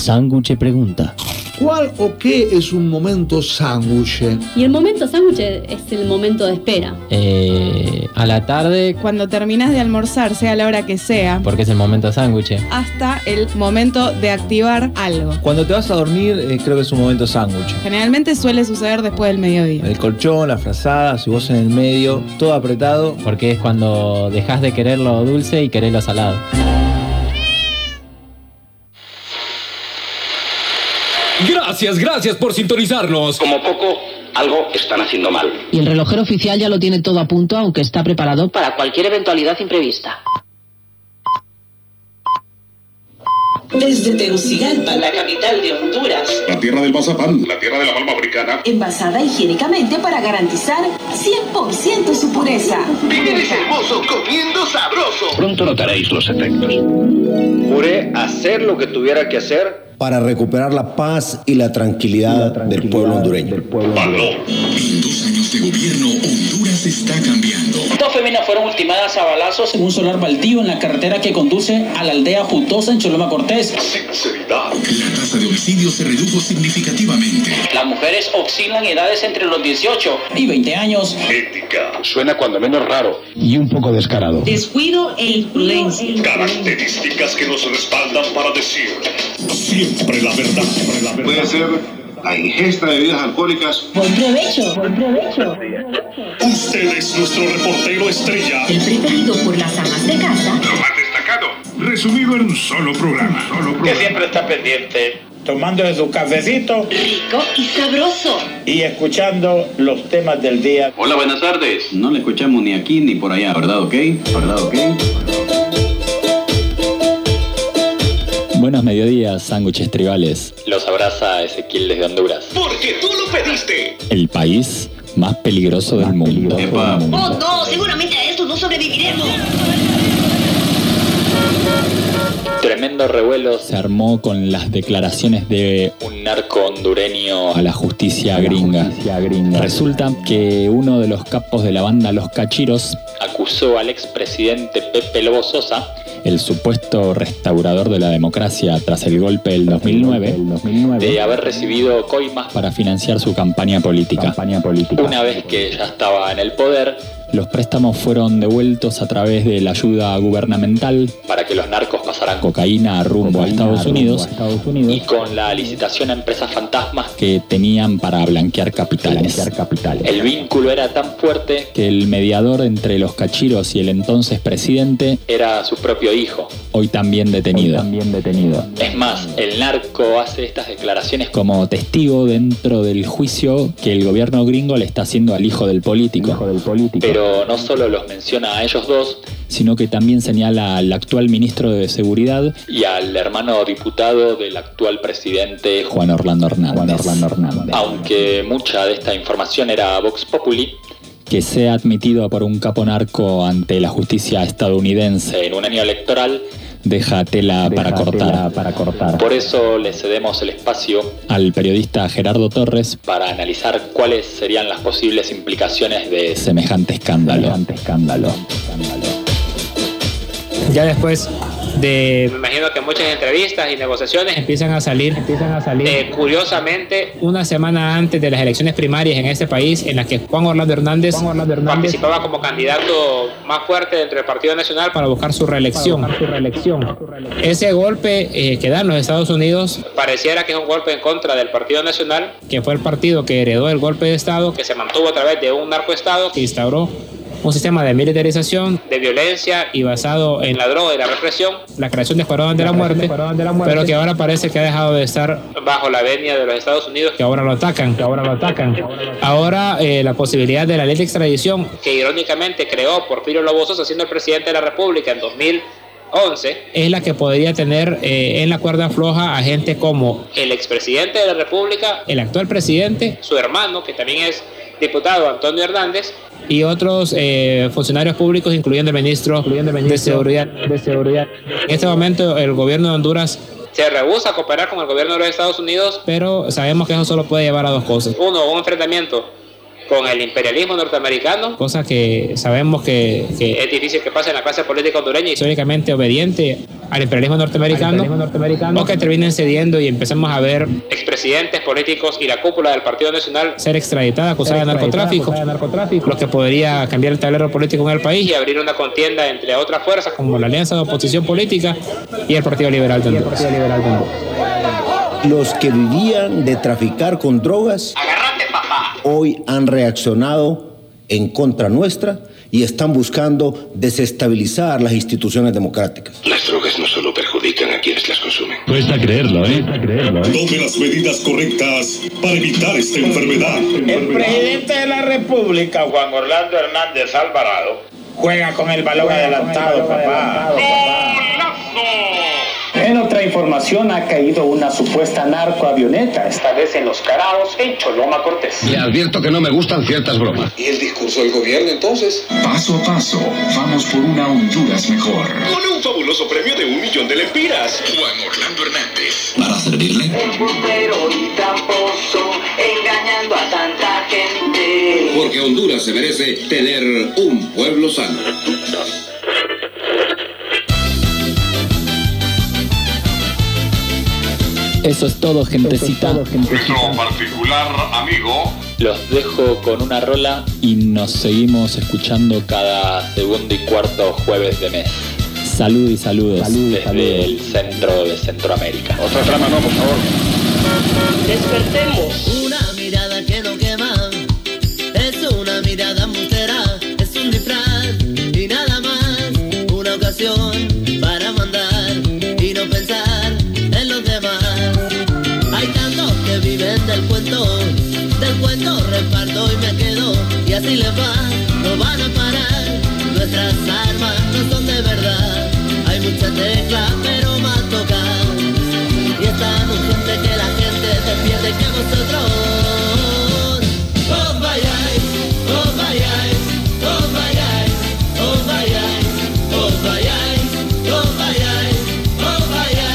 Sándwich pregunta. ¿Cuál o qué es un momento sándwich? Y el momento sándwich es el momento de espera. A la tarde. Cuando terminas de almorzar, sea la hora que sea. Porque es el momento sándwich. Hasta el momento de activar algo. Cuando te vas a dormir, creo que es un momento sándwich. Generalmente suele suceder después del mediodía. El colchón, la frazada, si vos en el medio, todo apretado. Porque es cuando dejás de querer lo dulce y querés lo salado. Gracias por sintonizarnos. Como poco, algo están haciendo mal. Y el relojero oficial ya lo tiene todo a punto, aunque está preparado para cualquier eventualidad imprevista. Desde Tegucigalpa, la capital de Honduras. La tierra del mazapán, la tierra de la palma africana. Envasada higiénicamente para garantizar 100% su pureza. Vivir es hermoso comiendo sabroso. Pronto notaréis los efectos. Juré hacer lo que tuviera que hacer para recuperar la paz y la tranquilidad del pueblo hondureño. En 2 años de gobierno, Honduras está cambiando. 2 féminas fueron ultimadas a balazos en un solar baldío en la carretera que conduce a la aldea Jutosa en Choloma Cortés. Sinceridad. La tasa de homicidios se redujo significativamente. Las mujeres oscilan edades entre los 18 y 20 años. Ética. Suena cuando menos raro. Y un poco descarado. Descuido e imprudencia. Características que nos respaldan para decir siempre la verdad. Puede ser la ingesta de bebidas alcohólicas. Buen provecho, buen provecho. Usted es nuestro reportero estrella. El preferido por las amas de casa. Lo más destacado, resumido en un solo programa. Que siempre está pendiente, tomándose su cafecito. Rico y sabroso. Y escuchando los temas del día. Hola, buenas tardes. No le escuchamos ni aquí ni por allá, ¿verdad? ¿Ok? ¿Verdad? ¿Ok? Buenos mediodías, sándwiches tribales. Los abraza Ezequiel desde Honduras. Porque tú lo pediste. El país más peligroso del mundo. Oh, no, seguramente a esto no sobreviviremos. Tremendo revuelo se armó con las declaraciones de un narco hondureño a la justicia gringa. Resulta que uno de los capos de la banda Los Cachiros acusó al expresidente Pepe Lobo Sosa, el supuesto restaurador de la democracia tras el golpe del 2009, de haber recibido coimas para financiar su campaña política. Una vez que ya estaba en el poder, los préstamos fueron devueltos a través de la ayuda gubernamental para que los narcos pasaran cocaína rumbo a Estados Unidos y con la licitación a empresas fantasmas que tenían para blanquear capitales. El vínculo era tan fuerte que el mediador entre los cachiros y el entonces presidente era su propio hijo, hoy también detenido. Es más, el narco hace estas declaraciones como testigo dentro del juicio que el gobierno gringo le está haciendo al hijo del político. Pero no solo los menciona a ellos dos, sino que también señala al actual ministro de Seguridad y al hermano diputado del actual presidente Juan Orlando Hernández. Aunque mucha de esta información era Vox Populi, que sea admitido por un capo narco ante la justicia estadounidense en un año electoral deja tela para cortar. Por eso le cedemos el espacio al periodista Gerardo Torres para analizar cuáles serían las posibles implicaciones de semejante escándalo. Ya después de... Me imagino que muchas entrevistas y negociaciones empiezan a salir curiosamente una semana antes de las elecciones primarias en este país, en las que Juan Orlando Hernández participaba como candidato más fuerte dentro del Partido Nacional para buscar su reelección. Ese golpe que da en los Estados Unidos pareciera que es un golpe en contra del Partido Nacional, que fue el partido que heredó el golpe de Estado, que se mantuvo a través de un narcoestado, que instauró un sistema de militarización, de violencia y basado en la droga y la represión, la creación de escuadrones de la muerte, pero que ahora parece que ha dejado de estar bajo la venia de los Estados Unidos, que ahora lo atacan. Ahora la posibilidad de la ley de extradición, que irónicamente creó Porfirio Lobo Sosa siendo el presidente de la República en 2011, es la que podría tener en la cuerda floja a gente como el expresidente de la República, el actual presidente, su hermano, que también es diputado, Antonio Hernández, y otros funcionarios públicos, incluyendo el ministro de Seguridad. En este momento el gobierno de Honduras se rehúsa a cooperar con el gobierno de los Estados Unidos, pero sabemos que eso solo puede llevar a dos cosas. Uno, un enfrentamiento con el imperialismo norteamericano. Cosa que sabemos que Es difícil que pase en la clase política hondureña. Históricamente obediente al imperialismo norteamericano, o que terminen cediendo y empezamos a ver expresidentes políticos y la cúpula del Partido Nacional ser extraditada, acusada de narcotráfico, lo que podría cambiar el tablero político en el país y abrir una contienda entre otras fuerzas como la Alianza de Oposición Política y el Partido Liberal de Honduras. Los que vivían de traficar con drogas, hoy han reaccionado en contra nuestra y están buscando desestabilizar las instituciones democráticas. Las drogas no solo perjudican a quienes las consumen. Cuesta creerlo, Tome las medidas correctas para evitar esta enfermedad. El presidente de la República, Juan Orlando Hernández Alvarado, juega con el balón adelantado, papá. En otra información, ha caído una supuesta narcoavioneta, esta vez en Los Caraos, en Choloma Cortés. Le advierto que no me gustan ciertas bromas. ¿Y el discurso del gobierno entonces? Paso a paso, vamos por una Honduras mejor. Con un fabuloso premio de 1 millón de lempiras. Juan Orlando Hernández. ¿Para servirle? Embustero y tramposo, engañando a tanta gente. Porque Honduras se merece tener un pueblo sano. Eso es todo, gentecita. Nuestro particular amigo. Los dejo con una rola Y nos seguimos escuchando cada segundo y cuarto jueves de mes. Salud y saludos. Desde el centro de Centroamérica. Otra trama no, por favor. Despertemos. Una mirada que no quema, es una mirada mustera, es un disfraz y nada más, una ocasión para mandar y no pensar en los demás. Hay tantos que viven del cuento reparto y me quedo, y así les va, no van a parar, nuestras armas no son de verdad, hay mucha tecla pero más tocar, y es tan urgente que la gente despierte que vosotros os vayáis, os vayáis, os vayáis, os vayáis, os vayáis, os vayáis, os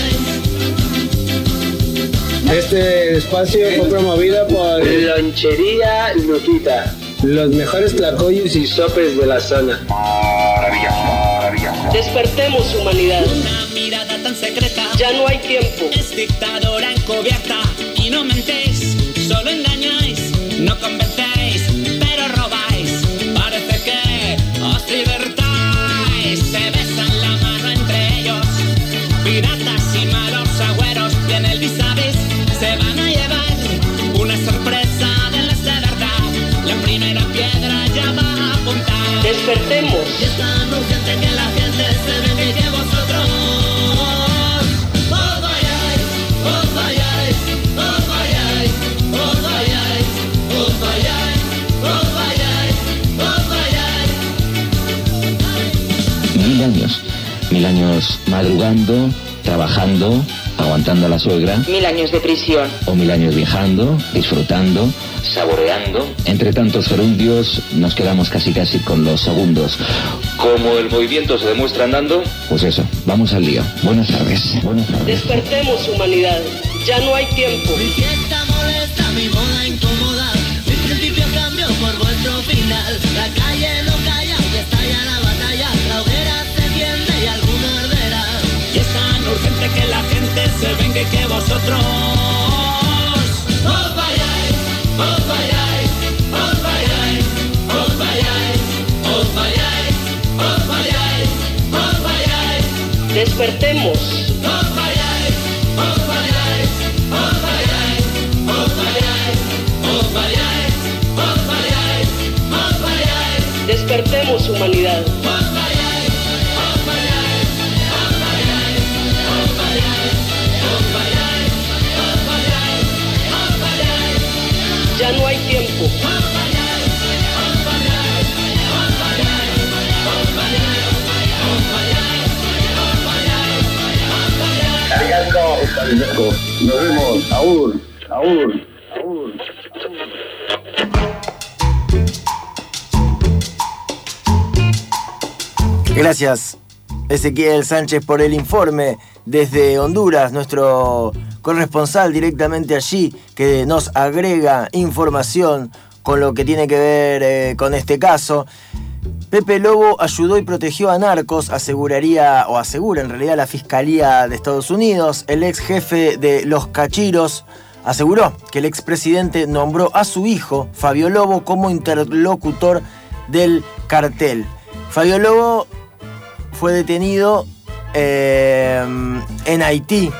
vayáis. Este espacio fue promovido por Lonchería Luquita, los mejores tlacoyos y sopes de la zona. Maravilloso. Despertemos, humanidad. Una mirada tan secreta, ya no hay tiempo. Es dictadora encubierta y no mentéis, solo engañáis, no convencéis, pero robáis. Parece que os libertáis, se besan la mano entre ellos, piratas y malos agüeros, y en el vis a vis se van a llevar una sorpresa de las de verdad. La primera piedra ya va a apuntar. Despertemos. Y es tan urgente que la gente se venga y que vosotros os vayáis, os vayáis, os vayáis, os vayáis, os vayáis, os vayáis, os vayáis. 1000 años madrugando, trabajando, aguantando a la suegra. 1000 años de prisión. O 1000 años viajando, disfrutando, saboreando. Entre tantos gerundios nos quedamos casi con los segundos. Como el movimiento se demuestra andando. Pues eso, vamos al lío. Buenas tardes. Despertemos, humanidad. Ya no hay tiempo. Mi fiesta molesta, mi moda incomoda, mi principio cambio por vuestro final. La calle no calla, y estalla la batalla, la hoguera se enciende y alguno arderá. Y es tan urgente que la gente se venga y que vosotros os vayáis, os vayáis, os vayáis, os vayáis, os vayáis, os vayáis, os vayáis. Despertemos. Os vayáis, os vayáis, os vayáis, os vayáis, os vayáis, os vayáis, os vayáis. Despertemos, humanidad. Os vayáis, os vayáis, os vayáis, os vayáis, os vayáis, os vayáis, os vayáis. Ya no hay tiempo. Os vayáis, os vayáis, os vayáis, os vayáis, os vayáis, os vayáis, os vayáis. Nos vemos. Aún. Gracias, Ezequiel Sánchez, por el informe desde Honduras, nuestro corresponsal directamente allí, que nos agrega información con lo que tiene que ver con este caso. Pepe Lobo ayudó y protegió a narcos, asegura en realidad la Fiscalía de Estados Unidos. El ex jefe de los Cachiros aseguró que el expresidente nombró a su hijo, Fabio Lobo, como interlocutor del cartel. Fabio Lobo fue detenido en Haití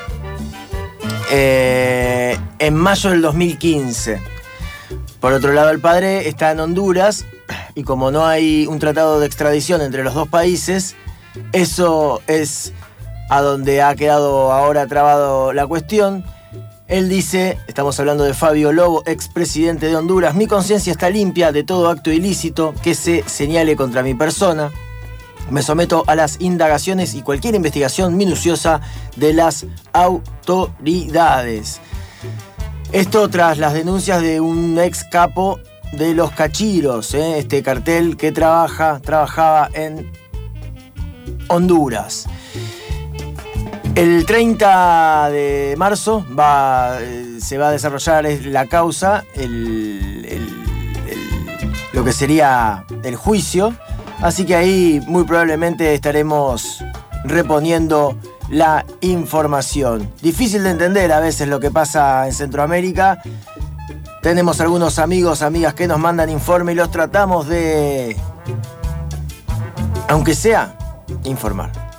en mayo del 2015. Por otro lado, el padre está en Honduras y como no hay un tratado de extradición entre los dos países, eso es a donde ha quedado ahora trabado la cuestión. Él dice, estamos hablando de Fabio Lobo, expresidente de Honduras: mi conciencia está limpia de todo acto ilícito que se señale contra mi persona. Me someto a las indagaciones y cualquier investigación minuciosa de las autoridades. Esto tras las denuncias de un ex capo de los Cachiros, este cartel que trabajaba en Honduras. El 30 de marzo se va a desarrollar la causa, lo que sería el juicio, así que ahí muy probablemente estaremos reponiendo la información. Difícil de entender a veces lo que pasa en Centroamérica. Tenemos algunos amigos, amigas que nos mandan informe y los tratamos de, aunque sea, informar.